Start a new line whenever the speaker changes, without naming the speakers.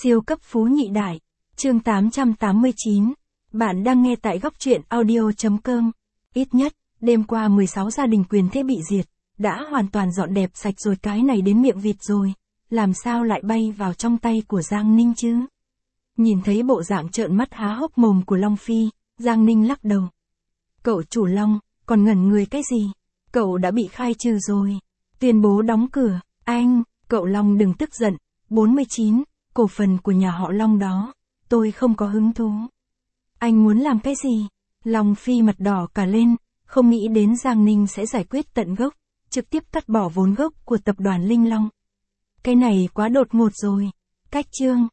Siêu cấp phú nhị đại. Chương 889. Bạn đang nghe tại góc truyện audio.com. Ít nhất, đêm qua 16 gia đình quyền thế bị diệt, đã hoàn toàn dọn dẹp sạch rồi, cái này đến miệng vịt rồi. Làm sao lại bay vào trong tay của Giang Ninh chứ? Nhìn thấy bộ dạng trợn mắt há hốc mồm của Long Phi, Giang Ninh lắc đầu. Cậu chủ Long, còn ngẩn người cái gì? Cậu đã bị khai trừ rồi. Tuyên bố đóng cửa. Anh, cậu Long đừng tức giận. 49, cổ phần của nhà họ Long đó, tôi không có hứng thú. Anh muốn làm cái gì? Long Phi mặt đỏ cả lên, không nghĩ đến Giang Ninh sẽ giải quyết tận gốc, trực tiếp cắt bỏ vốn gốc của tập đoàn Linh Long. Cái này quá đột ngột rồi. Cách chương.